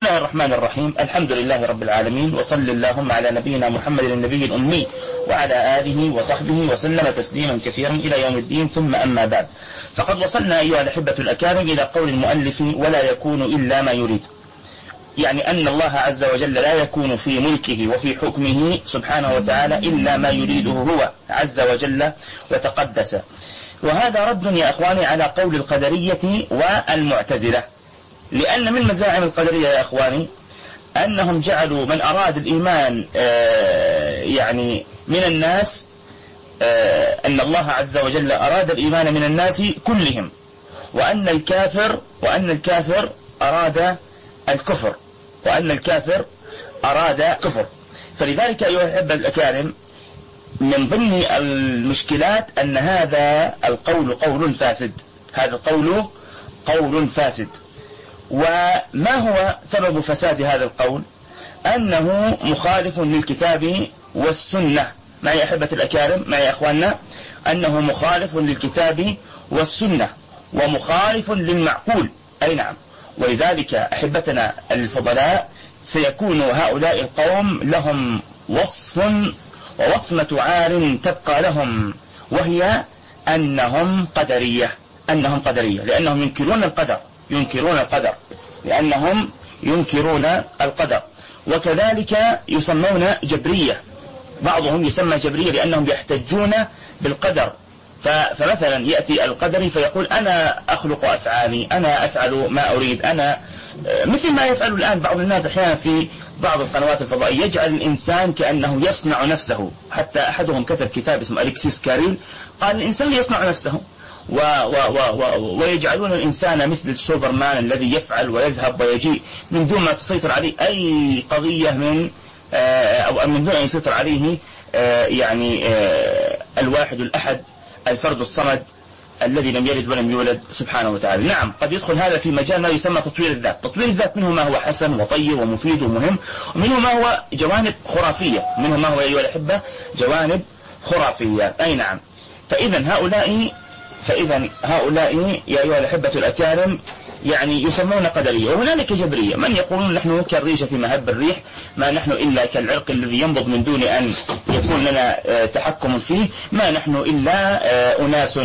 بسم الله الرحمن الرحيم. الحمد لله رب العالمين، وصل اللهم على نبينا محمد النبي الأمي وعلى آله وصحبه وسلم تسليما كثيرا إلى يوم الدين. ثم أما بعد، فقد وصلنا أيها الأحبة الأكارم إلى قول المؤلف: ولا يكون إلا ما يريد. يعني أن الله عز وجل لا يكون في ملكه وفي حكمه سبحانه وتعالى إلا ما يريده هو عز وجل وتقدس. وهذا رد يا أخواني على قول القدرية والمعتزلة، لأن من مزاعم القدرية يا أخواني أنهم جعلوا من أراد الإيمان يعني من الناس، أن الله عز وجل أراد الإيمان من الناس كلهم، وأن الكافر أراد الكفر، فلذلك أيها الأحبة الأكارم، من ضمن المشكلات أن هذا القول قول فاسد. وما هو سبب فساد هذا القول؟ أنه مخالف للكتاب والسنة. ما يا أحبة الأكارم، ما يا أخواننا، أنه مخالف للكتاب والسنة ومخالف للمعقول. أي نعم. ولذلك أحبتنا الفضلاء سيكون هؤلاء القوم لهم وصف ووصمة عار تبقى لهم، وهي أنهم قدرية، لأنهم ينكرون القدر. وكذلك يسمون جبرية، بعضهم يسمى جبرية لأنهم يحتجون بالقدر. فمثلا يأتي القدري فيقول: أنا أخلق أفعالي، أنا أفعل ما أريد، أنا مثل ما يفعل الآن بعض الناس أحيانا في بعض القنوات الفضائية، يجعل الإنسان كأنه يصنع نفسه. حتى أحدهم كتب كتاب اسمه أليكسيس كاريل، قال الإنسان يصنع نفسه، ويجعلون الإنسان مثل السوبرمان الذي يفعل ويذهب ويجيء من دون ما تسيطر عليه أي قضية أو من دون أن يسيطر عليه الواحد الأحد الفرد الصمد الذي لم يلد ولم يولد سبحانه وتعالى. نعم، قد يدخل هذا في مجال ما يسمى تطوير الذات. منه ما هو حسن وطيب ومفيد ومهم، ومنه ما هو جوانب خرافية، أيها الأحبة جوانب خرافية. أي نعم. فإذا هؤلاء يا أيها الأحبة الأكارم يسمون قدرية. وهنالك جبرية، من يقولون: نحن كالريشة في مهب الريح، ما نحن إلا كالعرق الذي ينبض من دون أن يكون لنا تحكم فيه، ما نحن إلا أناس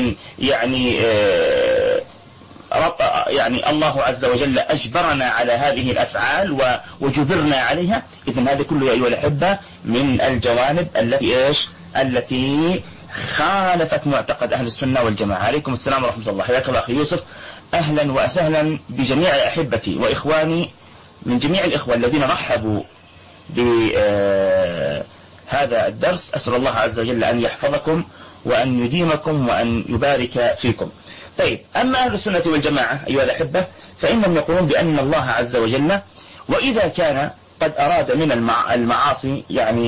الله عز وجل أجبرنا على هذه الأفعال وجبرنا عليها. إذن هذا كله يا أيها الأحبة من الجوانب التي خالفت معتقد أهل السنة والجماعة. عليكم السلام ورحمة الله. حياك الله أخي يوسف، أهلا وسهلا بجميع أحبتي وإخواني من جميع الإخوة الذين رحبوا بهذا الدرس. أسأل الله عز وجل أن يحفظكم وأن يديمكم وأن يبارك فيكم. طيب، أما أهل السنة والجماعة أيها الأحبة فإنهم يقولون بأن الله عز وجل وإذا كان قد أراد من المعاصي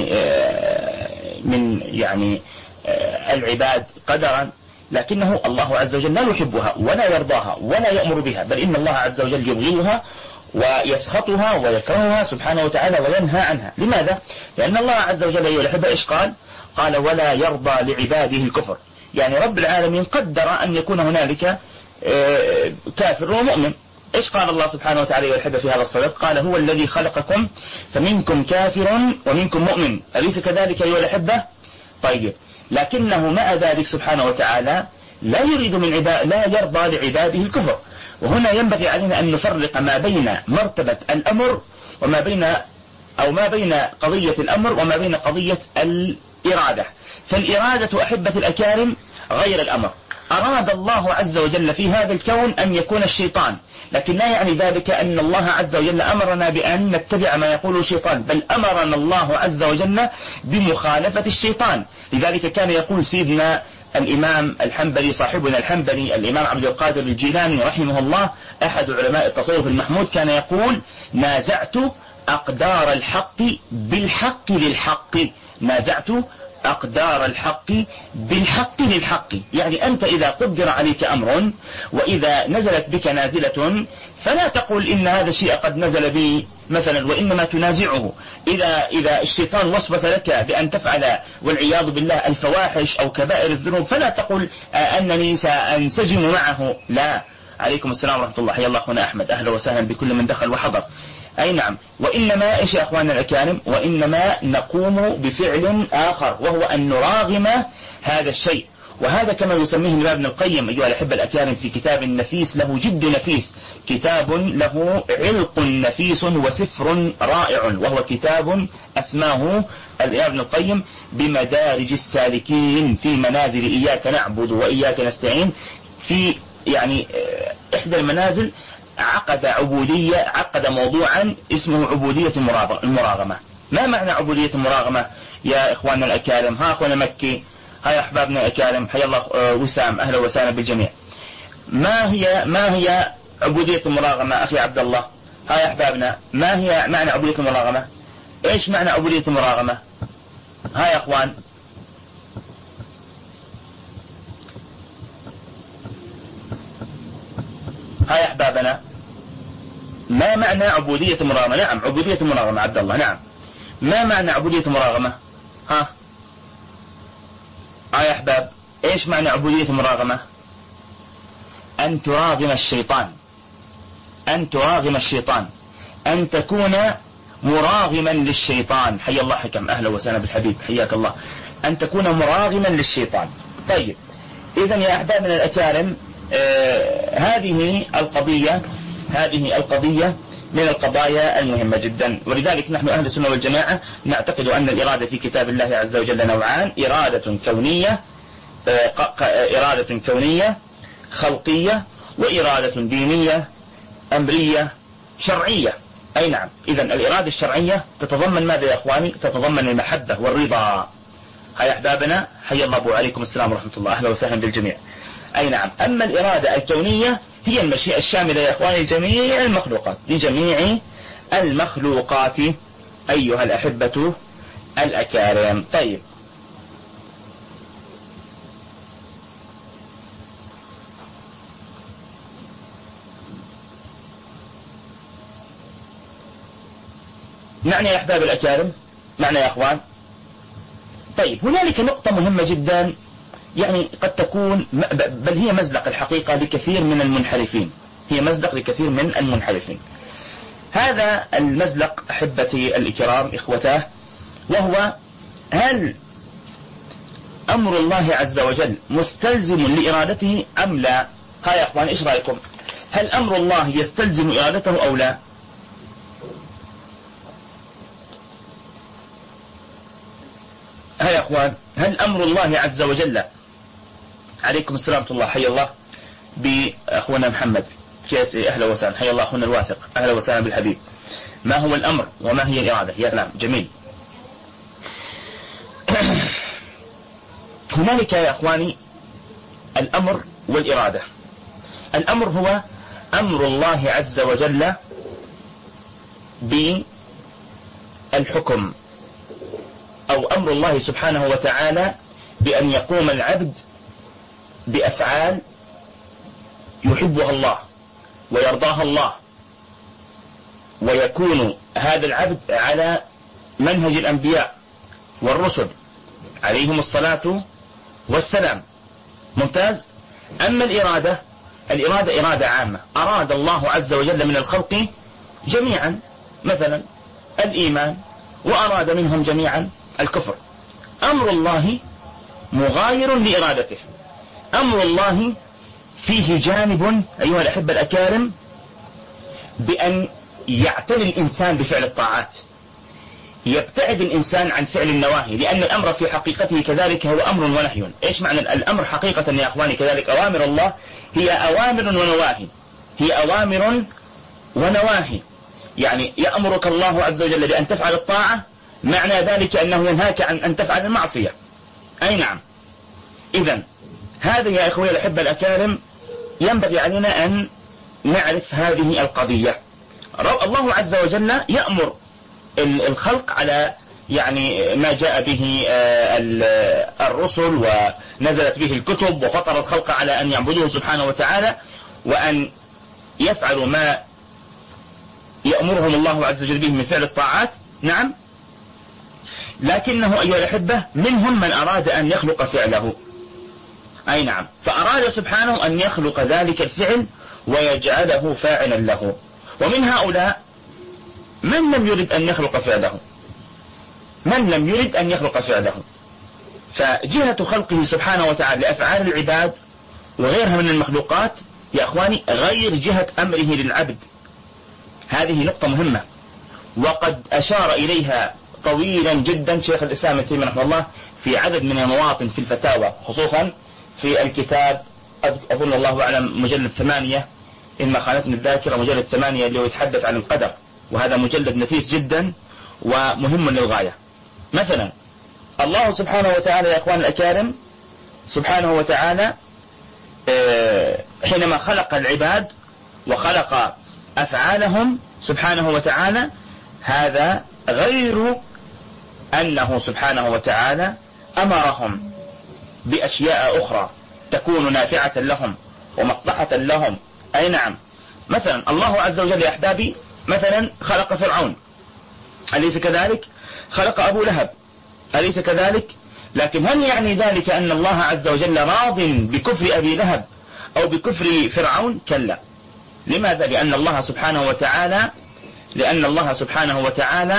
من العباد قدرا، لكنه الله عز وجل لا يحبها ولا يرضاها ولا يأمر بها، بل إن الله عز وجل يبغضها ويسخطها ويكرهها سبحانه وتعالى وينهى عنها. لماذا؟ لأن الله عز وجل أيها الأحبة إيش قال: ولا يرضى لعباده الكفر. يعني رب العالمين قدر أن يكون هنالك كافر ومؤمن. إيش قال الله سبحانه وتعالى أيها الأحبة في هذا الصدد؟ قال: هو الذي خلقكم فمنكم كافر ومنكم مؤمن. أليس كذلك أيها الأحبة؟ طيب، لكنه مع ذلك سبحانه وتعالى لا يرضى لعباده الكفر. وهنا ينبغي علينا أن نفرق ما بين مرتبة الأمر ما بين قضية الأمر وما بين قضية الإرادة. فالإرادة أحبة الأكارم غير الأمر. أراد الله عز وجل في هذا الكون أن يكون الشيطان، لكن لا يعني ذلك أن الله عز وجل أمرنا بأن نتبع ما يقوله الشيطان، بل أمرنا الله عز وجل بمخالفة الشيطان. لذلك كان يقول سيدنا الإمام الحنبلي صاحبنا الحنبلي الإمام عبد القادر الجيلاني رحمه الله، أحد علماء التصوف المحمود، كان يقول: نازعت أقدار الحق بالحق للحق، نازعت أقدار الحق بالحق للحق. يعني أنت إذا قدر عليك أمر وإذا نزلت بك نازلة فلا تقول إن هذا الشيء قد نزل بي مثلا، وإنما تنازعه. إذا الشيطان وسوس لك بأن تفعل والعياذ بالله الفواحش أو كبائر الذنوب فلا تقول أنني سأنسجم معه، لا. عليكم السلام ورحمة الله. حيا الله أخونا أحمد، أهلا وسهلا بكل من دخل وحضر. أي نعم. وإنما إيش يا أخواننا الأكارم؟ وإنما نقوم بفعل آخر، وهو أن نراغم هذا الشيء. وهذا كما يسميه الإمام ابن القيم أيها الأحبة الأكارم في كتاب نفيس له جد نفيس، كتاب له علق نفيس وسفر رائع، وهو كتاب أسماه الإمام ابن القيم بمدارج السالكين في منازل إياك نعبد وإياك نستعين. في يعني إحدى المنازل عقد موضوعا اسمه عبودية المراغمة. ما معنى عبودية المراغمة يا إخواننا الأكارم؟ ها أخوانا مكي، ها يا أحبابنا الأكارم، حيا الله وسام، أهلا وسهلا بالجميع. ما هي عبودية المراغمة أخي عبد الله؟ ها يا أحبابنا، ما هي معنى عبودية المراغمة؟ إيش معنى عبودية المراغمة؟ ها يا أخوان، ها يا أحبابنا، ما معنى عبودية المراغمة؟ نعم عبودية المراغمة عبد الله، نعم. ما معنى عبودية المراغمة؟ ها يا أحباب، إيش معنى عبودية المراغمة؟ أن تراغم الشيطان، أن تراغم الشيطان، أن تكون مراغما للشيطان. حيا الله حكم، أهلا وسهلا بالحبيب، حياك الله. أن تكون مراغما للشيطان. طيب إذن يا أحبابنا الأكارم، هذه القضية من القضايا المهمة جدا. ولذلك نحن أهل السنة والجماعة نعتقد أن الإرادة في كتاب الله عز وجل نوعان: إرادة كونية خلقية، وإرادة دينية أمرية شرعية. أي نعم. إذن الإرادة الشرعية تتضمن ماذا يا أخواني؟ تتضمن المحبة والرضا. هيا أحبابنا، حيا الله أبو، عليكم السلام ورحمة الله، أهلا وسهلا بالجميع. أي نعم. أما الإرادة الكونية هي المشيئة الشاملة يا أخواني لجميع المخلوقات، لجميع المخلوقات أيها الأحبة الأكارم. طيب معنى يا أحباب الأكارم، معنى يا أخوان. طيب هنالك نقطة مهمة جدا، يعني قد تكون بل هي مزلق الحقيقة لكثير من المنحرفين، هي مزلق لكثير من المنحرفين. هذا المزلق أحبتي الكرام إخوتاه، وهو: هل أمر الله عز وجل مستلزم لإرادته أم لا؟ ها يا أخوان، إيش رأيكم؟ هل أمر الله يستلزم إرادته أو لا؟ ها يا أخوان، هل أمر الله عز وجل، عليكم السلام ورحمة الله، حيا الله بأخونا محمد كيسي، أهلا وسهلا، حيا الله أخونا الواثق، أهلا وسهلا بالحبيب. ما هو الأمر وما هي الإرادة؟ يا سلام، جميل. هنالك يا أخواني الأمر والإرادة. الأمر هو أمر الله عز وجل بالحكم، أو أمر الله سبحانه وتعالى بأن يقوم العبد بأفعال يحبها الله ويرضاها الله، ويكون هذا العبد على منهج الأنبياء والرسل عليهم الصلاة والسلام. ممتاز. أما الإرادة إرادة عامة، أراد الله عز وجل من الخلق جميعا مثلا الإيمان، وأراد منهم جميعا الكفر. أمر الله مغاير لإرادته. أمر الله فيه جانب أيها الأحبة الأكارم بأن يعتني الإنسان بفعل الطاعات، يبتعد الإنسان عن فعل النواهي، لأن الأمر في حقيقته كذلك هو أمر ونهي. إيش معنى الأمر حقيقة يا أخواني؟ كذلك أوامر الله هي أوامر ونواهي، هي أوامر ونواهي. يعني يأمرك الله عز وجل بأن تفعل الطاعة، معنى ذلك أنه ينهاك عن أن تفعل المعصية. أي نعم. إذن هذا يا إخوي الأحبة الأكارم ينبغي علينا أن نعرف هذه القضية. الله عز وجل يأمر الخلق على يعني ما جاء به الرسل ونزلت به الكتب، وفطر الخلق على أن يعبدوه سبحانه وتعالى، وأن يفعلوا ما يأمرهم الله عز وجل به من فعل الطاعات. نعم. لكنه أيها الأحبة منهم من أراد أن يخلق فعله. أي نعم. فأراد سبحانه أن يخلق ذلك الفعل ويجعله فاعلا له. ومن هؤلاء من لم يرد أن يخلق فعله، من لم يرد أن يخلق فعله. فجهة خلقه سبحانه وتعالى لأفعال العباد وغيرها من المخلوقات يا أخواني غير جهة أمره للعبد. هذه نقطة مهمة، وقد أشار إليها طويلا جدا شيخ الإسلام ابن تيمية رحمه الله في عدد من المواطن في الفتاوى، خصوصا في الكتاب أظن الله أعلم مجلد 8 إن ما خانتني الذاكرة، مجلد 8 اللي هو يتحدث عن القدر، وهذا مجلد نفيس جدا ومهم للغاية. مثلا الله سبحانه وتعالى يا أخوان الأكارم سبحانه وتعالى حينما خلق العباد وخلق أفعالهم سبحانه وتعالى، هذا غير أنه سبحانه وتعالى أمرهم بأشياء أخرى تكون نافعة لهم ومصلحة لهم. أي نعم، مثلا الله عز وجل يا أحبابي مثلا خلق فرعون، أليس كذلك؟ خلق أبو لهب، أليس كذلك؟ لكن هل يعني ذلك أن الله عز وجل راض بكفر أبي لهب أو بكفر فرعون؟ كلا. لماذا؟ لأن الله سبحانه وتعالى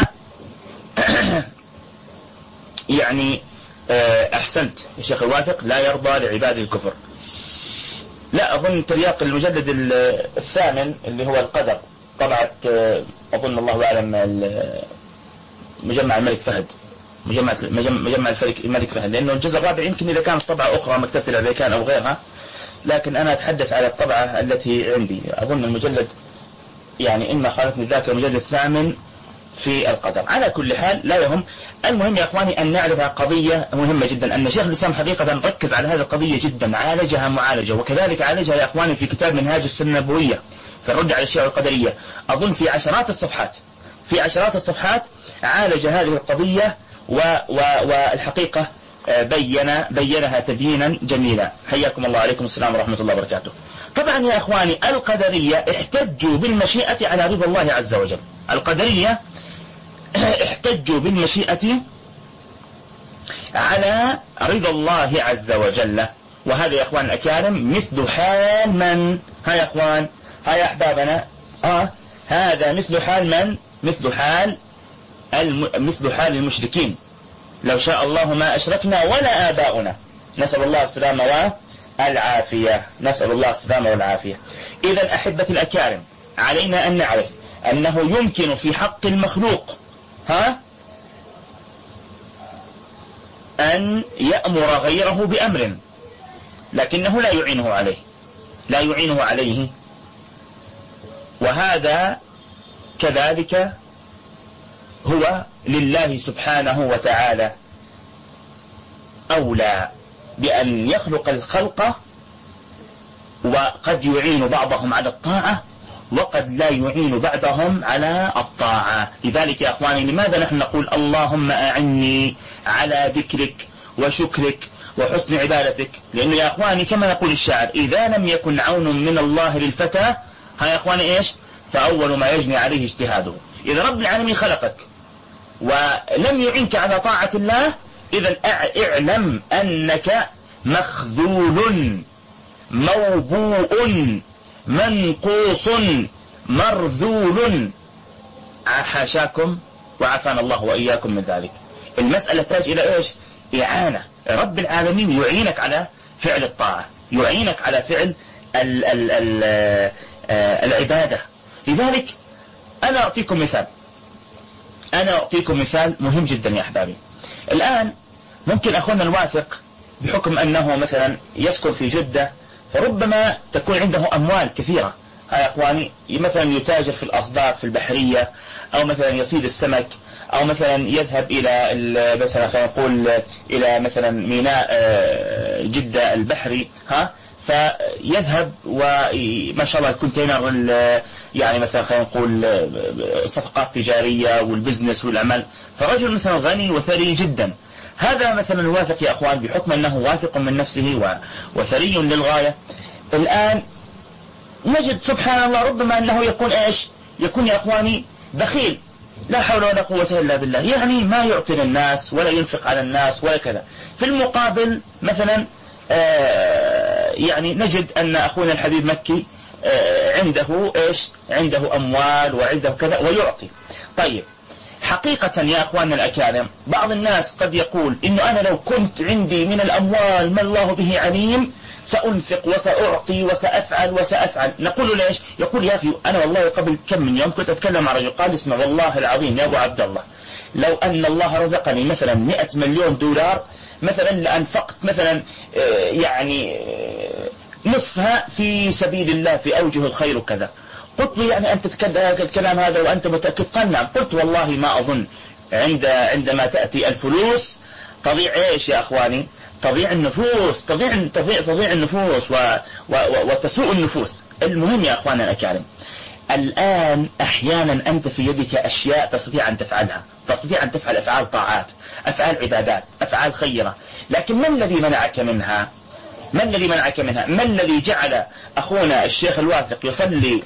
يعني أحسنت يا شيخ الواثق، لا يرضى لعباد الكفر. لا أظن ترياق المجلد 8 اللي هو القدر، طبعت أظن الله أعلم مجمع الملك فهد، مجمع الملك فهد، لأنه الجزء الرابع يمكن إذا كانت طبعة أخرى مكتبة الأمريكان أو غيرها، لكن أنا أتحدث على الطبعة التي عندي. أظن المجلد يعني إما خالفني الذاكرة المجلد 8 في القدر. على كل حال لا يهم. المهم يا أخواني أن نعرف قضية مهمة جدا، أن شيخ الإسلام حقيقة ركز على هذه القضية جدا، عالجها معالجة، وكذلك عالجها يا أخواني في كتاب منهاج السنة النبوية في الرد على الشيعة القدرية. أظن في عشرات الصفحات عالج هذه القضية والحقيقة بينها تبيينا جميلا. حياكم الله، عليكم السلام ورحمة الله وبركاته. طبعا يا أخواني القدرية احتجوا بالمشيئة على رضا الله عز وجل. القدرية احتجوا بالمشيئة على رضا الله عز وجل، وهذا يا أخوان الأكارم مثل حال من؟ ها يا أخوان، ها يا أحبابنا، هذا مثل حال من؟ مثل حال المشركين. لو شاء الله ما أشركنا ولا آباؤنا، نسأل الله السلامة والعافية، نسأل الله السلامة والعافية. إذا أحبتي الأكارم علينا أن نعرف أنه يمكن في حق المخلوق أن يأمر غيره بأمر، لكنه لا يعينه عليه، وهذا كذلك هو لله سبحانه وتعالى أولى بأن يخلق الخلق، وقد يعين بعضهم على الطاعة وقد لا يعين بعضهم على الطاعة. لذلك يا أخواني لماذا نحن نقول اللهم أعني على ذكرك وشكرك وحسن عبادتك؟ لأنه يا أخواني كما يقول الشاعر إذا لم يكن عون من الله للفتى، ها يا أخواني إيش؟ فأول ما يجني عليه اجتهاده. إذا رب العالمين خلقك ولم يعنك على طاعة الله، إذا اعلم أنك مخذول موبوء منقوص مرذول، حاشاكم وعافانا الله وإياكم من ذلك. المسألة تحتاج إلى إيش؟ إعانة. رب العالمين يعينك على فعل الطاعة، يعينك على فعل العبادة. لذلك أنا أعطيكم مثال مهم جدا يا أحبابي. الآن ممكن أخونا الواثق بحكم أنه مثلا يسكن في جدة، فربما تكون عنده أموال كثيرة، يا أخواني مثلا يتاجر في الأصداف في البحرية، أو مثلا يصيد السمك، أو مثلا يذهب إلى مثلا خلينا نقول إلى مثلا ميناء جدة البحري، فيذهب وما شاء الله الكونتينر يعني مثلا خلينا نقول صفقات تجارية والبزنس والعمل، فرجل مثلا غني وثري جدا. هذا مثلا واثق يا أخوان بحكم أنه واثق من نفسه وثري للغاية. الآن نجد سبحان الله ربما أنه يكون إيش؟ يكون يا أخواني بخيل، لا حول ولا قوة إلا بالله، يعني ما يعطي للناس ولا ينفق على الناس ولا كذا. في المقابل مثلا يعني نجد أن أخونا الحبيب مكي عنده إيش؟ عنده أموال وعنده كذا ويعطي. طيب حقيقة يا أخواننا الأكارم بعض الناس قد يقول إنه أنا لو كنت عندي من الأموال ما الله به عليم سأنفق وسأعطي وسأفعل. نقول ليش؟ يقول يا أخي أنا والله قبل كم من يوم كنت أتكلم مع رجل قال اسمع والله العظيم يا أبو عبد الله لو أن الله رزقني مثلا 100 مليون دولار مثلا لأنفقت مثلا يعني نصفها في سبيل الله في أوجه الخير وكذا. قلت له يعني أنت الكلام هذا وأنت متأكد؟ قال نعم. قلت والله ما أظن عندما تأتي الفلوس تضيع إيش يا أخواني؟ تضيع النفوس، تضيع النفوس وتسوء النفوس. المهم يا أخواننا الأكارم الآن أحيانا أنت في يدك أشياء تستطيع أن تفعلها، تستطيع أن تفعل أفعال طاعات، أفعال عبادات، أفعال خيرة، لكن ما الذي منعك منها؟ ما الذي منعك منها؟ ما الذي جعل أخونا الشيخ الواثق يصلي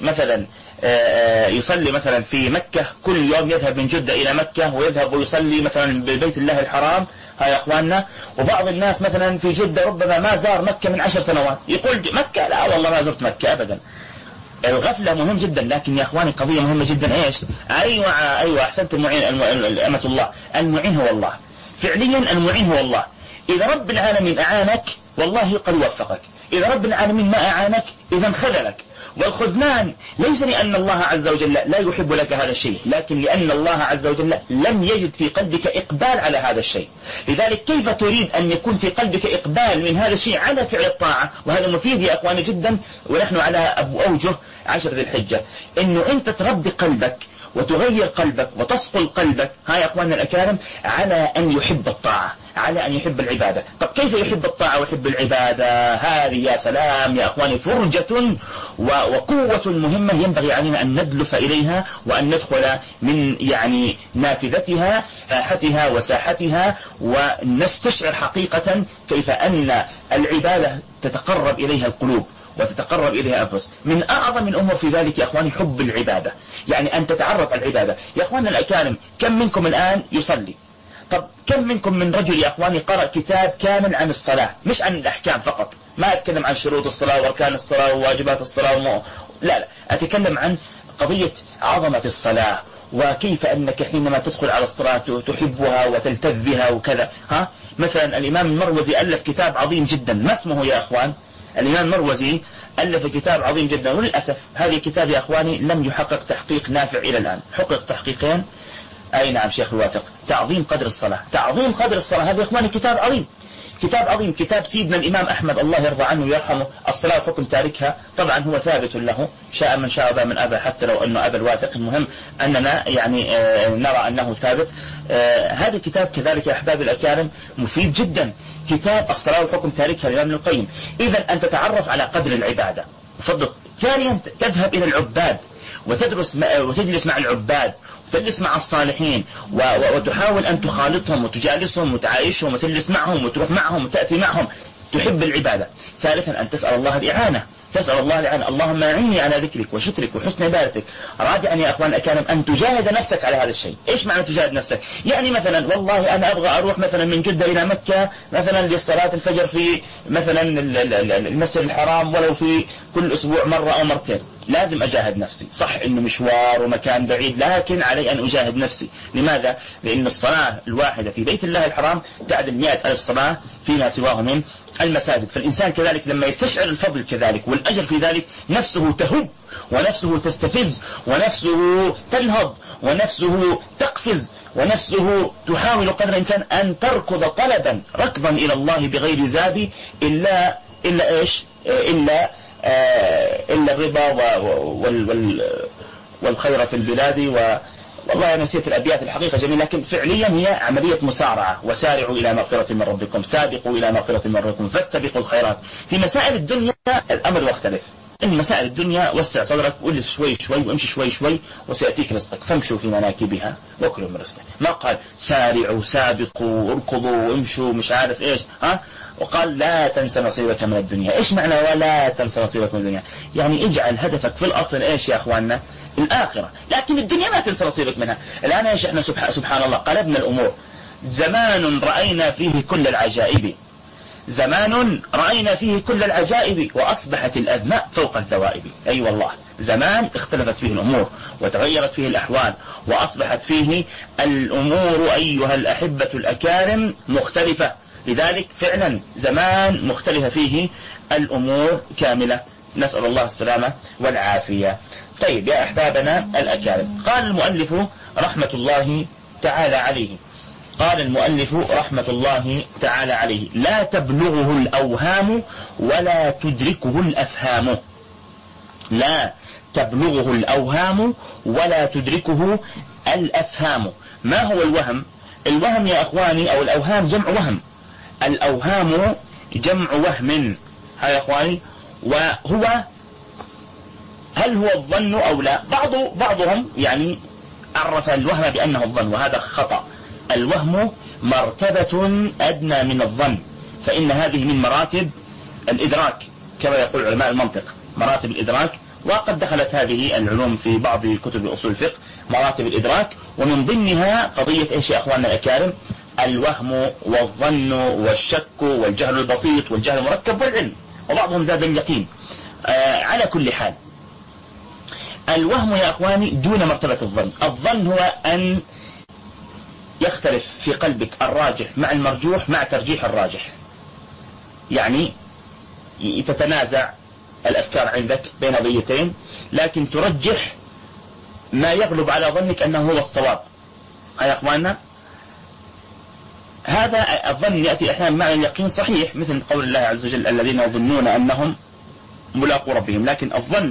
مثلا في مكة كل يوم، يذهب من جدة إلى مكة ويذهب ويصلي مثلا ببيت الله الحرام ها يا أخواننا، وبعض الناس مثلا في جدة ربما ما زار مكة من 10 سنوات يقول مكة لا والله ما زرت مكة أبدا. الغفلة مهم جدا، لكن يا أخواني قضية مهمة جدا. إيش؟ أيوة أحسنت. المعين أمة الله، المعين هو الله، فعليا المعين هو الله. إذا رب العالمين أعانك والله قد وفقك، إذا رب العالمين ما أعانك إذا خذلك. والخذلان ليس لأن الله عز وجل لا يحب لك هذا الشيء، لكن لأن الله عز وجل لم يجد في قلبك إقبال على هذا الشيء. لذلك كيف تريد أن يكون في قلبك إقبال من هذا الشيء على فعل الطاعة؟ وهذا مفيد يا أخواني جدا، ونحن على أوجه 10 ذي الحجة، إنه أنت تربي قلبك وتغير قلبك وتصقل قلبك ها يا أخواننا الأكارم على أن يحب الطاعة، على أن يحب العبادة. طب كيف يحب الطاعة ويحب العبادة؟ هذه يا سلام يا أخواني فرجة وقوة مهمة ينبغي علينا أن ندلف إليها وأن ندخل من يعني نافذتها ساحتها وساحتها، ونستشعر حقيقة كيف أن العبادة تتقرب إليها القلوب وتتقرب إليها أنفس. من أعظم الأمور في ذلك يا أخواني حب العبادة، يعني أن تتعرف على العبادة. يا أخواننا الأكارم كم منكم الآن يصلي؟ طب كم منكم من رجل يا أخواني قرأ كتاب كامل عن الصلاة، مش عن الأحكام فقط، ما أتكلم عن شروط الصلاة وأركان الصلاة وواجبات الصلاة لا أتكلم عن قضية عظمة الصلاة، وكيف أنك حينما تدخل على الصلاة تحبها وتلتذ بها وكذا. ها مثلا الإمام المروزي ألف كتاب عظيم جدا، ما اسمه يا أخوان؟ الإمام المروزي ألف كتاب عظيم جدا، وللأسف هذه الكتاب يا أخواني لم يحقق تحقيق نافع إلى الآن. حقق تحقيقين. أي نعم شيخ الواثق، تعظيم قدر الصلاة، تعظيم قدر الصلاة، هذا يا أخواني كتاب عظيم، كتاب عظيم، كتاب سيدنا الإمام أحمد الله يرضى عنه ويرحمه، الصلاة حكم تاركها. طبعا هو ثابت له، شاء من شاء من أبى، حتى لو أنه أبى الواثق، المهم أننا يعني نرى أنه ثابت. هذا الكتاب كذلك يا أحباب الأكارم مفيد جدا، كتاب الصلاة وحكم تاركها للإمام ابن القيم. إذا أن تتعرف على قدر العبادة وفضل. ثانيا تذهب إلى العباد وتدرس وتجلس مع العباد وتجلس مع الصالحين وتحاول أن تخالطهم وتجالسهم وتعايشهم وتجلس معهم وتروح معهم وتأتي معهم، تحب العبادة. ثالثا أن تسأل الله الإعانة، تسأل الله الإعانة، اللهم أعني على ذكرك وشكرك وحسن عبادتك. رابعا يا أخوان الأكارم أن تجاهد نفسك على هذا الشيء. إيش معنى تجاهد نفسك؟ يعني مثلا والله أنا أبغى أروح مثلا من جدة إلى مكة مثلا للصلاة الفجر في مثلا المسجد الحرام ولو في كل أسبوع مرة أو مرتين، لازم أجاهد نفسي. صح إنه مشوار ومكان بعيد، لكن علي أن أجاهد نفسي. لماذا؟ لأن الصلاة الواحدة في بيت الله الحرام تعدل 100,000 صلاة فيما سواه من المساجد. فالإنسان كذلك لما يستشعر الفضل كذلك والأجر في ذلك، نفسه تهب ونفسه تستفز ونفسه تنهض ونفسه تقفز ونفسه تحاول قدر الإمكان أن تركض طلبا ركضا إلى الله بغير زاد إلا إيش؟ إلا الرضا والخير في البلاد. والله أنا نسيت الأبيات الحقيقة جميلة، لكن فعليا هي عملية مسارعة. وسارعوا إلى مغفرة من ربكم، سابقوا إلى مغفرة من ربكم، فاستبقوا الخيرات. في مسائل الدنيا الأمر يختلف. إن مسائل الدنيا وسع صدرك وجلس شوي شوي وامشي شوي شوي وسيأتيك رزقك، فامشوا في مناكبها وكلوا من رزقه. ما قال سارعوا سابقوا اركضوا وامشوا مش عارف إيش، وقال لا تنسى نصيبك من الدنيا. إيش معنى ولا تنسى نصيبك من الدنيا؟ يعني اجعل هدفك في الأصل إيش يا أخواننا؟ الآخرة، لكن الدنيا ما تنسى نصيبك منها. الآن إيش إحنا سبحان الله قلبنا الأمور. زمان رأينا فيه كل العجائب، زمان رأينا فيه كل العجائب، وأصبحت الأدماء فوق الذوائب. أي والله زمان اختلفت فيه الأمور وتغيرت فيه الأحوال وأصبحت فيه الأمور أيها الأحبة الأكارم مختلفة. لذلك فعلا زمان مختلفة فيه الأمور كاملة، نسأل الله السلامة والعافية. طيب يا أحبابنا الأكارم، قال المؤلف رحمة الله تعالى عليه، قال المؤلف رحمة الله تعالى عليه: لا تبلغه الأوهام ولا تدركه الأفهام. لا تبلغه الأوهام ولا تدركه الأفهام. ما هو الوهم؟ الوهم يا أخواني أو الأوهام جمع وهم، الأوهام جمع وهم، ها يا أخواني. وهو هل هو الظن أو لا؟ بعضهم يعني عرف الوهم بأنه الظن، وهذا خطأ. الوهم مرتبة أدنى من الظن، فإن هذه من مراتب الإدراك كما يقول علماء المنطق، مراتب الإدراك. وقد دخلت هذه العلوم في بعض كتب أصول الفقه، مراتب الإدراك، ومن ضمنها قضية إيش يا أخواننا الأكارم؟ الوهم والظن والشك والجهل البسيط والجهل المركب والعلم، وبعضهم زاد اليقين. على كل حال الوهم يا أخواني دون مرتبة الظن. الظن هو أن يختلف في قلبك الراجح مع المرجوح مع ترجيح الراجح، يعني تتنازع الأفكار عندك بين قضيتين، لكن ترجح ما يغلب على ظنك أنه هو الصواب. يا أخواننا هذا الظن يأتي أحيانا مع اليقين صحيح، مثل قول الله عز وجل: الذين يظنون أنهم ملاقو ربهم. لكن الظن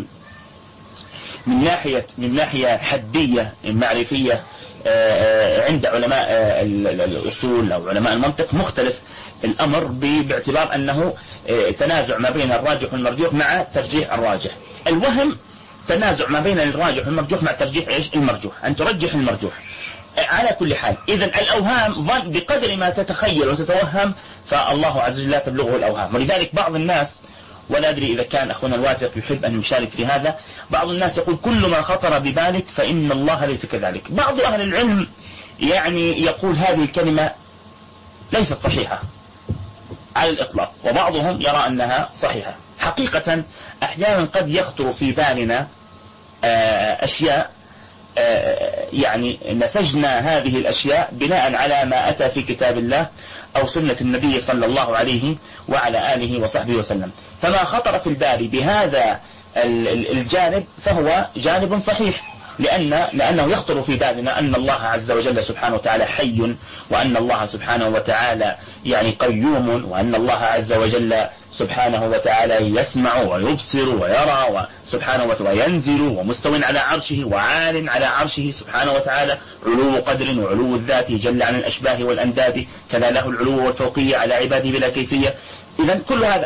من ناحية حدية معرفية عند علماء الأصول أو علماء المنطق مختلف الأمر، باعتبار أنه تنازع ما بين الراجح والمرجوح مع ترجيح الراجح. الوهم تنازع ما بين الراجح والمرجوح مع ترجيح إيش؟ المرجوح، أن ترجح المرجوح. على كل حال إذن الأوهام ظن بقدر ما تتخيل وتتوهم، فالله عز وجل لا تبلغه الأوهام. ولذلك بعض الناس، ولا أدري إذا كان أخونا الواثق يحب أن يشارك في هذا، بعض الناس يقول: كل ما خطر ببالك فإن الله ليس كذلك. بعض أهل العلم يعني يقول هذه الكلمة ليست صحيحة على الإطلاق، وبعضهم يرى أنها صحيحة. حقيقة أحيانا قد يخطر في بالنا أشياء يعني نسجنا هذه الأشياء بناء على ما أتى في كتاب الله أو سنة النبي صلى الله عليه وعلى آله وصحبه وسلم. فما خطر في البال بهذا الجانب فهو جانب صحيح، لأنه يخطر في بالنا أن الله عز وجل سبحانه وتعالى حي، وأن الله سبحانه وتعالى يعني قيوم، وأن الله عز وجل سبحانه وتعالى يسمع ويبصر ويرى سبحانه وتعالى، وينزل ومستو على عرشه وعال على عرشه سبحانه وتعالى، علو قدر وعلو الذات جل عن الأشباه والأنداد، كذا له العلو والفوقية على عباده بلا كيفية. إذن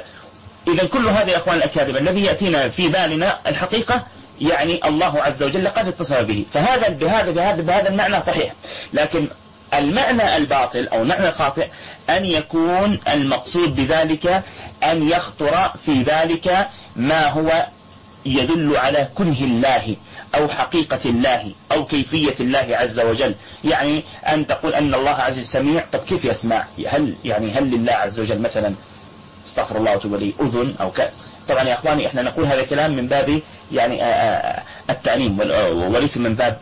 كل هذا يا أخوان الأكاذيب الذي يأتينا في بالنا الحقيقة يعني الله عز وجل قد اتصل به، فهذا بهذا المعنى صحيح. لكن المعنى الباطل أو المعنى الخاطئ أن يكون المقصود بذلك أن يخطر في ذلك ما هو يدل على كنه الله أو حقيقة الله أو كيفية الله عز وجل. يعني أن تقول أن الله عز وجل سميع، طب كيف يسمع؟ هل لله عز وجل مثلا، استغفر الله وتوب إليه، أذن أو كذا؟ طبعا يا أخواني إحنا نقول هذا الكلام من باب يعني التعليم وليس من باب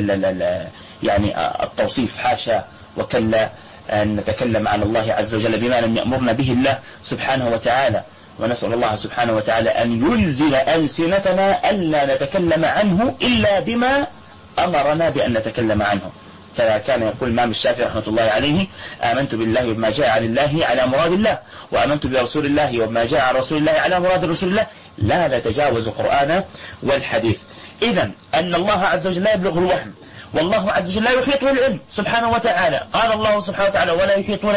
يعني التوصيف، حاشا وكلا أن نتكلم عن الله عز وجل بما لم يأمرنا به الله سبحانه وتعالى. ونسأل الله سبحانه وتعالى أن يلزم ألسنتنا ألا نتكلم عنه إلا بما أمرنا بأن نتكلم عنه. فكان يقول الإمام الشافعي رحمة الله عليه: آمنت بالله وما جاء عن الله على مراد الله، وآمنت برسول الله وما جاء عن رسول الله على مراد رسول الله، لا نتجاوز القرآن والحديث. إذن أن الله عز وجل لا يبلغه الوهم، والله عز وجل لا يحيطه العلم سبحانه وتعالى. قال الله سبحانه وتعالى: ولا يحيطون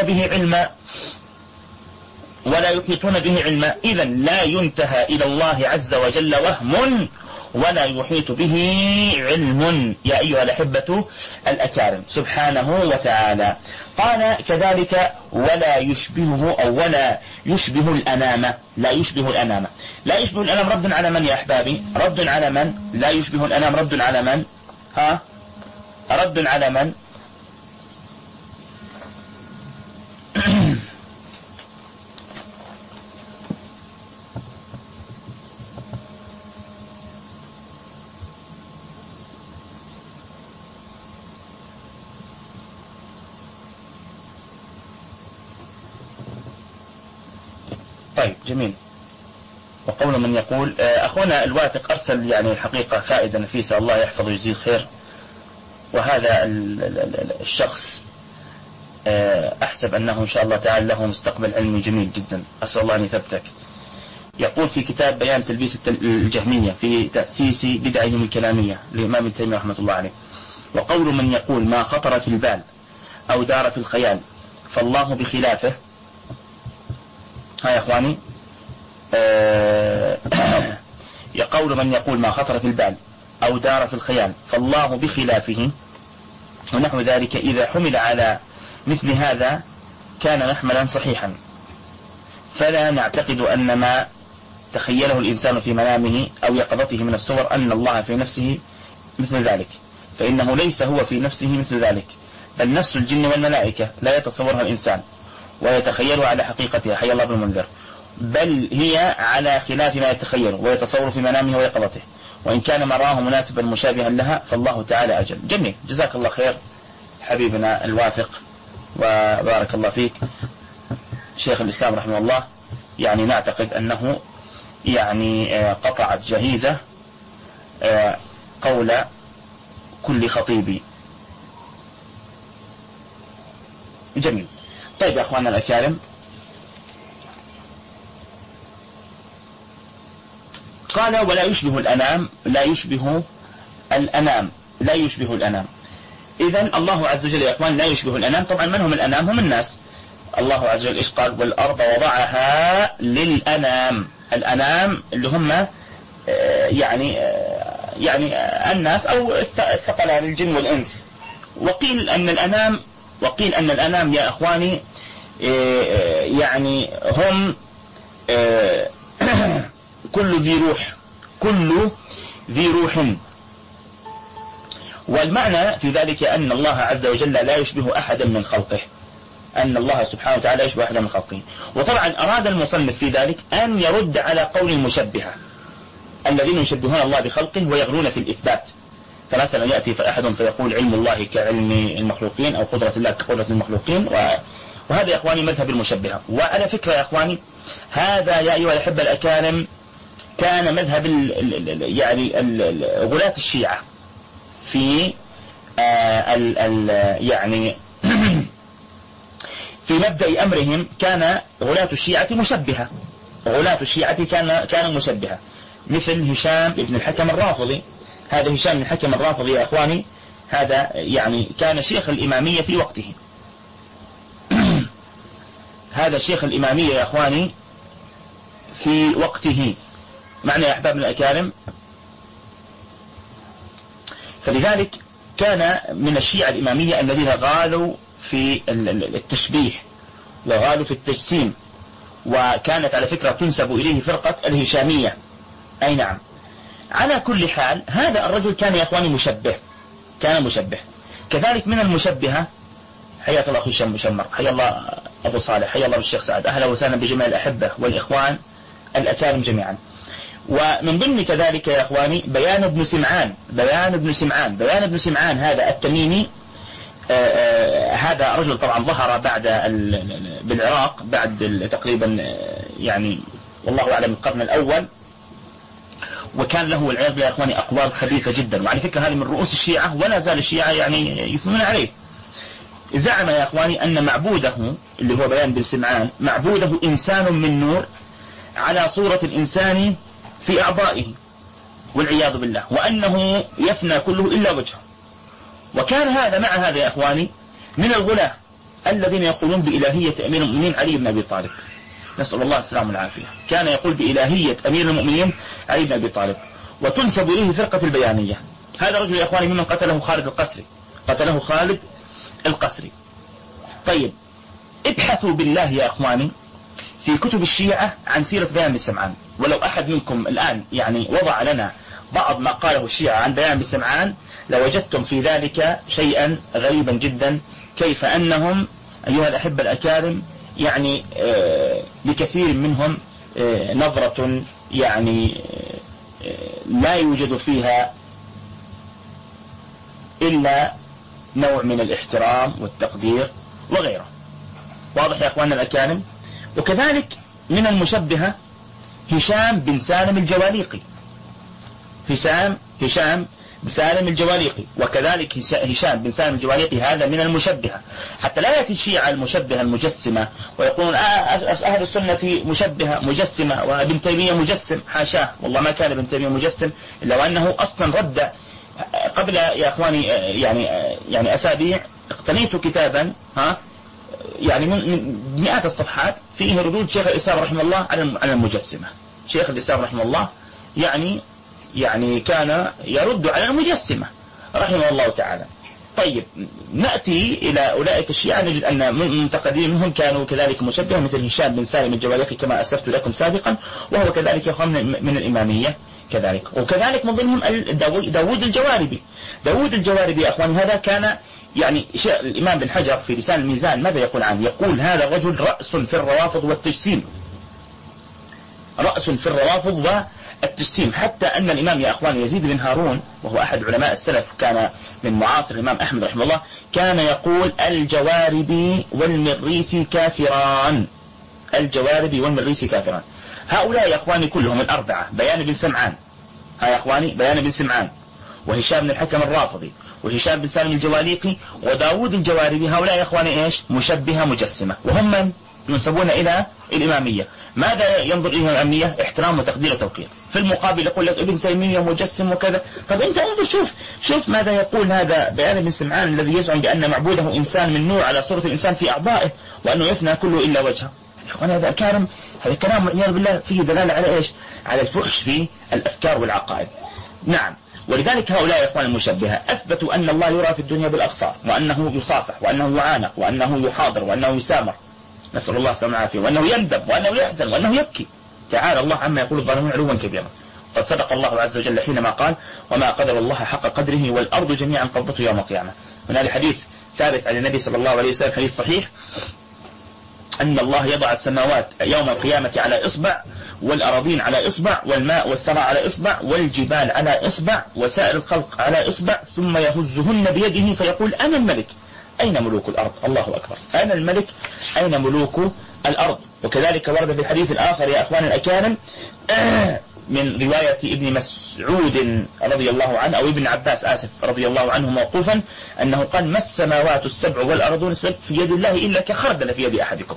به علما. إذن لا ينتهى إلى الله عز وجل وهم ولا يحيط به علم يا أيها الأحبة الأكارم سبحانه وتعالى. قال كذلك: ولا يشبهه أو ولا يشبه الأنام. لا يشبه الأنام. لا يشبه الأنام رد على من يا أحبابي؟ رد على من؟ لا يشبه الأنام رد على من؟ رد على من؟ طيب جميل. وقول من يقول أخونا الواثق أرسل يعني الحقيقة فائدة نفيسة، الله يحفظه ويجزيه خير. وهذا الشخص أحسب أنه إن شاء الله تعالى له مستقبل علمي جميل جدا، أسأل الله أن يثبتك. يقول في كتاب بيان تلبيس الجهمية في تأسيس بدعهم الكلامية للإمام ابن تيمية رحمة الله عليه: وقول من يقول ما خطر في البال أو دار في الخيال فالله بخلافه. ها يا إخواني، يقول من يقول ما خطر في البال أو دار في الخيال فالله بخلافه ونحو ذلك، إذا حمل على مثل هذا كان محملا صحيحا، فلا نعتقد أن ما تخيله الإنسان في منامه أو يقظته من الصور أن الله في نفسه مثل ذلك، فإنه ليس هو في نفسه مثل ذلك، بل نفس الجن والملائكة لا يتصورها الإنسان ويتخيلها على حقيقتها، حي الله بن منذر، بل هي على خلاف ما يتخيل ويتصور في منامه ويقظته، وإن كان ما راه مناسبا مشابها لها فالله تعالى أجل. جميل، جزاك الله خير حبيبنا الواثق وبارك الله فيك. شيخ الإسلام رحمه الله يعني نعتقد أنه يعني قطعت جهيزة قول كل خطيب. جميل. طيب يا أخواننا الأكارم، قال ولا يشبه الأنام، لا يشبه الأنام، لا يشبه الأنام. إذن الله عز وجل يا أخوان لا يشبه الأنام. طبعا من هم الأنام؟ هم الناس. الله عز وجل إيش قال؟ والأرض وضعها للأنام. الأنام اللي هم يعني الناس أو الثقلان الجن والإنس. وقيل أن الأنام يا أخواني يعني هم كل ذي روح. والمعنى في ذلك أن الله عز وجل لا يشبه أحدا من خلقه، أن الله سبحانه وتعالى يشبه أحدا من خلقه. وطبعا أراد المصنف في ذلك أن يرد على قول المشبهة الذين يشبهون الله بخلقه ويغلون في الإثبات. فمثلا يأتي أحد فيقول علم الله كعلم المخلوقين أو قدرة الله كقدرة المخلوقين، وهذا يا أخواني مذهب المشبهة. وعلى فكرة يا أخواني هذا يا أيها الأحبة الأكارم كان مذهب يعني غلاة الشيعة في يعني في مبدأ أمرهم. كان غلاة الشيعة مشبهة، غلاة الشيعة كانوا مشبهة، مثل هشام بن الحكم الرافضي. هذا هشام بن الحكم الرافضي يا أخواني هذا يعني كان شيخ الإمامية في وقته. هذا شيخ الإمامية يا أخواني في وقته، معنى يا أحباب الأكارم. فلذلك كان من الشيعة الإمامية الذين غالوا في التشبيه وغالوا في التجسيم، وكانت على فكرة تنسب إليه فرقة الهشامية. أي نعم. على كل حال هذا الرجل كان يا أخواني مشبه، كان مشبه. كذلك من المشبهة حياك الله أخي مشمر، حيا الله أبو صالح، حيا الله بالشيخ سعد، أهلا وسهلا بجميع الأحبة والإخوان الأكارم جميعا. ومن ضمن كذلك يا أخواني بيان ابن سمعان هذا التميمي. هذا رجل طبعا ظهر بعد بالعراق بعد تقريبا يعني والله أعلم القرن الأول، وكان له والعياذ بالله يا إخواني أقوال خبيثة جدا. وعلى فكرة هذه من رؤوس الشيعة ولا زال الشيعة يعني يثنون عليه. زعم يا إخواني أن معبوده اللي هو بيان بن سمعان معبوده إنسان من نور على صورة الإنسان في أعضائه والعياذ بالله، وأنه يفنى كله إلا وجهه. وكان هذا مع هذا يا أخواني من الغلاة الذين يقولون بإلهية أمير المؤمنين علي بن أبي طالب، نسأل الله السلام والعافية. كان يقول بإلهية أمير المؤمنين علي بن أبي طالب، وتنسب إليه فرقة البيانية. هذا رجل يا أخواني ممن قتله خالد القسري. طيب ابحثوا بالله يا أخواني في كتب الشيعة عن سيرة بيان بن سمعان، ولو أحد منكم الآن يعني وضع لنا بعض ما قاله الشيعة عن بيان بن سمعان لوجدتم في ذلك شيئا غريبا جدا، كيف أنهم أيها الأحبة الأكارم يعني لكثير منهم نظرة يعني لا يوجد فيها إلا نوع من الاحترام والتقدير وغيره. واضح يا أخواننا الأكارم؟ وكذلك من المشبهة هشام بن سالم الجواليقي، هشام بن سالم الجواليقي، وكذلك هشام بن سالم الجواليقي هذا من المشبهة. حتى لا يأتي الشيعة المشبهة المجسمة ويقولون أهل السنة مشبهة مجسمة وابن تيمية مجسم. حاشاه، والله ما كان ابن تيمية مجسم، إلا وأنه أصلا رد قبل يا أخواني يعني أسابيع اقتنيت كتابا يعني من مئات الصفحات فيه ردود شيخ الإسلام رحمه الله على المجسمة. شيخ الإسلام رحمه الله يعني كان يرد على المجسمة رحمه الله تعالى. طيب نأتي إلى أولئك الشيعة نجد أن منتقدين منهم كانوا كذلك مشبهة مثل هشام بن سالم الجواليقي كما أسلفت لكم سابقا، وهو كذلك يا أخوان من الإمامية كذلك. وكذلك من ضمنهم داود الجواربي. داود الجواربي يا أخواني هذا كان يعني الإمام بن حجر في لسان الميزان ماذا يقول عنه؟ يقول هذا الرجل رأس في الروافض والتجسيم، رأس في الروافض والتجسيم. حتى أن الإمام يا أخوان يزيد بن هارون وهو أحد علماء السلف كان من معاصر الإمام أحمد رحمه الله كان يقول الجواربي والمريسي كافران، الجواربي والمريسي كافران. هؤلاء يا أخواني كلهم الأربعة، بيان بن سمعان، ها يا أخواني بيان بن سمعان وهشام بن الحكم الرافضي وهشام بن سالم الجواليقي وداود الجواربي، هؤلاء يا أخواني إيش؟ مشبهة مجسمة، وهم من ينسبون إلى الإمامية. ماذا ينظر إليهم الإمامية؟ احترام وتقدير وتوقير. في المقابل يقول لك ابن تيمية مجسم وكذا. طب أنت انظر شوف ماذا يقول هذا بيان بن سمعان الذي يزعم بأن معبوده إنسان من نور على صورة الإنسان في أعضائه وأنه يفنى كله إلا وجهه. يا أخواني هذا كلام والعياذ بالله فيه دلالة على إيش؟ على الفحش في الأفكار والعقائد. نعم، ولذلك هؤلاء يا إخوان المشبهة أثبتوا أن الله يرى في الدنيا بالأبصار، وأنه يصافح، وأنه يعانق، وأنه يحاضر، وأنه يسامر، نسأل الله السلامة والعافية، وأنه يندم، وأنه يحزن، وأنه يبكي. تعالى الله عما يقول الظالمون علوا كبيرا. قد صدق الله عز وجل حينما قال وما قدر الله حق قدره والأرض جميعا قبضته يوم القيامة. من هذا الحديث ثابت عن النبي صلى الله عليه وسلم حديث صحيح أن الله يضع السماوات يوم القيامة على إصبع، والأراضين على إصبع، والماء والثرى على إصبع، والجبال على إصبع، وسائر الخلق على إصبع، ثم يهزهن بيده فيقول أنا الملك أين ملوك الأرض؟ الله أكبر، أنا الملك أين ملوك الأرض؟ وكذلك ورد في الحديث الآخر يا أخوان الأكارم من رواية ابن مسعود رضي الله عنه أو ابن عباس آسف رضي الله عنه موقوفا أنه قال ما السماوات السبع والأرضون السبع في يد الله إلا كخردل في يد أحدكم.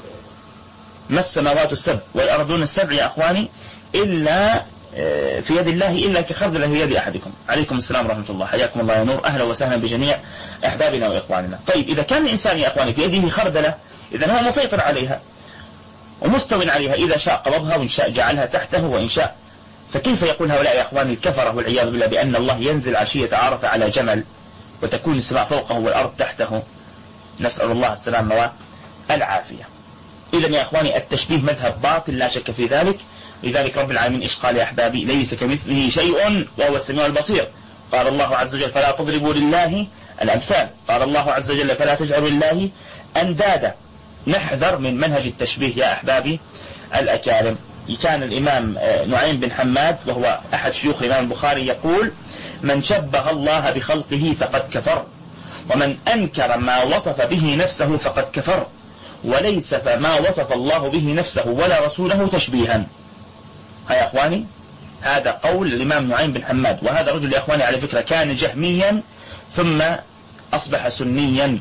ما السماوات السبع والأرضون السبع يا أخواني إلا في يد الله إلا كخردل في يد أحدكم. عليكم السلام ورحمة الله، حياكم الله يا نور، أهلا وسهلا بجميع أحبابنا وإخواننا. طيب إذا كان الإنسان يا أخواني في يده خردلة إذا هو مسيطر عليها ومستوٍ عليها، إذا شاء قبضها وإن شاء جعلها تحته وإن شاء. فكيف يقول هؤلاء يا أخواني الكفرة والعياذ بالله بأن الله ينزل عشية عرفة على جمل وتكون السماء فوقه والأرض تحته؟ نسأل الله السلامة والعافية. إذن يا أخواني التشبيه مذهب باطل لا شك في ذلك. لذلك رب العالمين إيش قال يا أحبابي؟ ليس كمثله شيء وهو السميع البصير. قال الله عز وجل فلا تضربوا لله الأمثال. قال الله عز وجل فلا تجعلوا لله أندادا. نحذر من منهج التشبيه يا أحبابي الأكارم. كان الإمام نعيم بن حماد وهو أحد شيوخ الإمام البخاري يقول من شبه الله بخلقه فقد كفر، ومن أنكر ما وصف به نفسه فقد كفر، وليس فما وصف الله به نفسه ولا رسوله تشبيها. يا أخواني هذا قول الإمام نعيم بن حماد، وهذا رجل يا أخواني على فكرة كان جهميا ثم أصبح سنيا،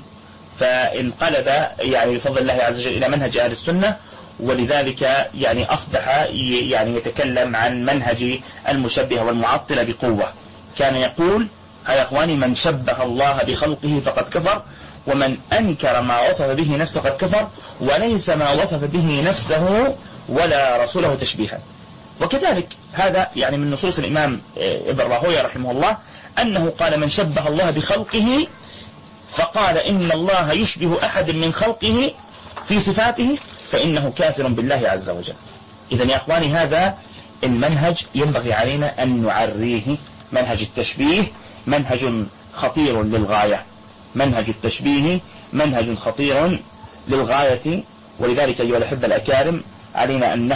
فانقلب يعني بفضل الله عز وجل إلى منهج أهل السنة، ولذلك يعني أصبح يعني يتكلم عن منهج المشبهة والمعطلة بقوة. كان يقول يا أخواني من شبه الله بخلقه فقد كفر، ومن أنكر ما وصف به نفسه قد كفر، وليس ما وصف به نفسه ولا رسوله تشبيها. وكذلك هذا يعني من نصوص الإمام ابن راهويه رحمه الله أنه قال من شبه الله بخلقه فقال إن الله يشبه أحد من خلقه في صفاته فإنه كافر بالله عز وجل. إذن يا أخواني هذا المنهج ينبغي علينا أن نعريه. منهج التشبيه منهج خطير للغاية، منهج التشبيه منهج خطير للغاية، ولذلك أيها الأحبة الأكارم علينا أن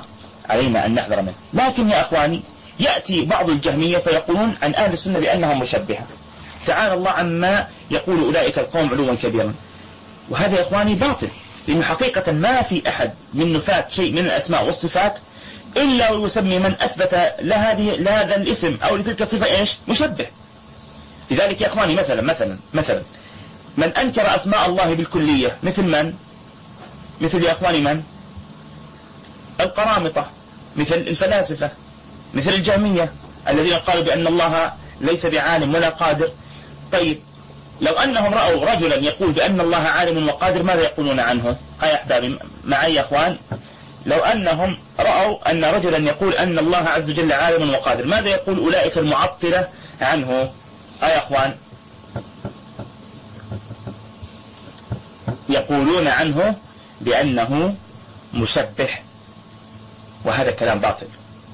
نحذر منه. لكن يا أخواني يأتي بعض الجهمية فيقولون عن أهل السنة بأنهم مشبهة. تعالى الله عما يقول أولئك القوم علوا كبيرا، وهذا يا إخواني باطل. لأن حقيقة ما في أحد من نفاة شيء من الأسماء والصفات إلا ويسمي من أثبت لهذا الاسم أو لتلك الصفة إيش؟ مشبه. لذلك يا إخواني مثلا من أنكر أسماء الله بالكلية مثل من؟ مثل يا إخواني من؟ القرامطة، مثل الفلاسفة، مثل الجهمية الذين قالوا بأن الله ليس بعالم ولا قادر. طيب لو أنهم رأوا رجلا يقول بأن الله عالم وقادر ماذا يقولون عنه؟ هيا أحبابي معي يا أخوان، لو أنهم رأوا أن رجلا يقول أن الله عز وجل عالم وقادر ماذا يقول أولئك المعطلة عنه؟ يا أخوان يقولون عنه بأنه مشبه، وهذا كلام باطل،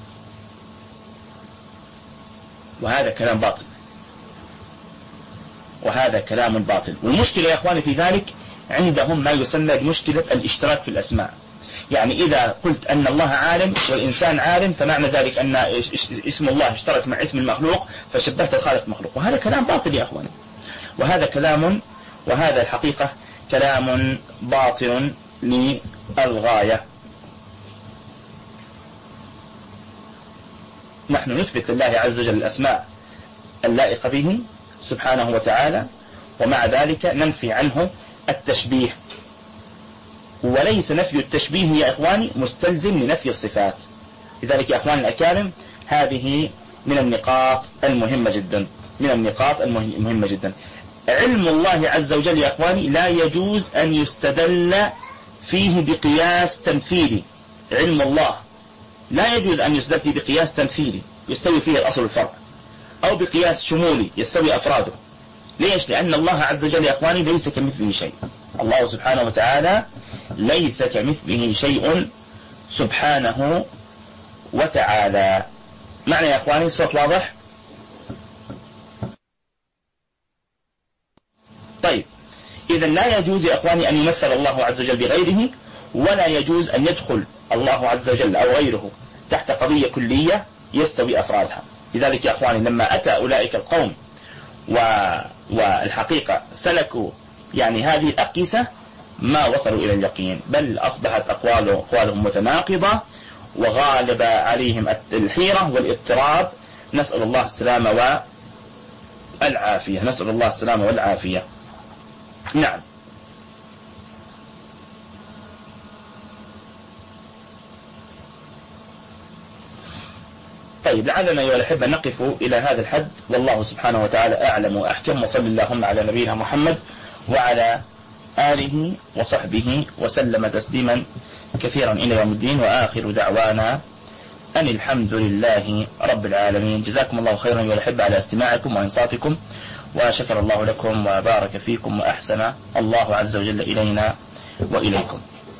وهذا كلام باطل. والمشكلة يا أخواني في ذلك عندهم ما يسمى بمشكلة الاشتراك في الأسماء. يعني إذا قلت أن الله عالم والإنسان عالم فمعنى ذلك أن اسم الله اشترك مع اسم المخلوق فشبهت الخالق مخلوق، وهذا كلام باطل يا أخواني، وهذا الحقيقة كلام باطل للغاية. نحن نثبت لله عز وجل الأسماء اللائقة به سبحانه وتعالى، ومع ذلك ننفي عنه التشبيه، وليس نفي التشبيه يا إخواني مستلزم لنفي الصفات. لذلك يا إخواني الأكارم هذه من النقاط المهمة جدا. علم الله عز وجل يا إخواني لا يجوز أن يستدل فيه بقياس تمثيلي. علم الله لا يجوز أن يستدل فيه بقياس تمثيلي يستوي فيه الأصل الفرع، أو بقياس شمولي يستوي أفراده. ليش؟ لأن الله عز وجل يا إخواني ليس كمثله شيء. الله سبحانه وتعالى ليس كمثله شيء سبحانه وتعالى. معنى يا إخواني الصوت واضح؟ طيب إذا لا يجوز يا إخواني أن يمثل الله عز وجل بغيره، ولا يجوز أن يدخل الله عز وجل أو غيره تحت قضية كلية يستوي أفرادها. لذلك يا إخواني لما أتى أولئك القوم والحقيقة سلكوا يعني هذه الأقيسة ما وصلوا إلى اليقين، بل أصبحت أقوالهم متناقضة وغالب عليهم الحيرة والاضطراب. نسأل الله السلامة والعافية. نعم. طيب لعلنا أيها الأحبة نقف إلى هذا الحد، والله سبحانه وتعالى أعلم وأحكم، وصل اللهم على نبينا محمد وعلى آله وصحبه وسلم تسليما كثيرا إلى يوم الدين، وآخر دعوانا أن الحمد لله رب العالمين. جزاكم الله خيرا أيها الأحبة على استماعكم وإنصاتكم، وشكر الله لكم وبارك فيكم، وأحسن الله عز وجل إلينا وإليكم.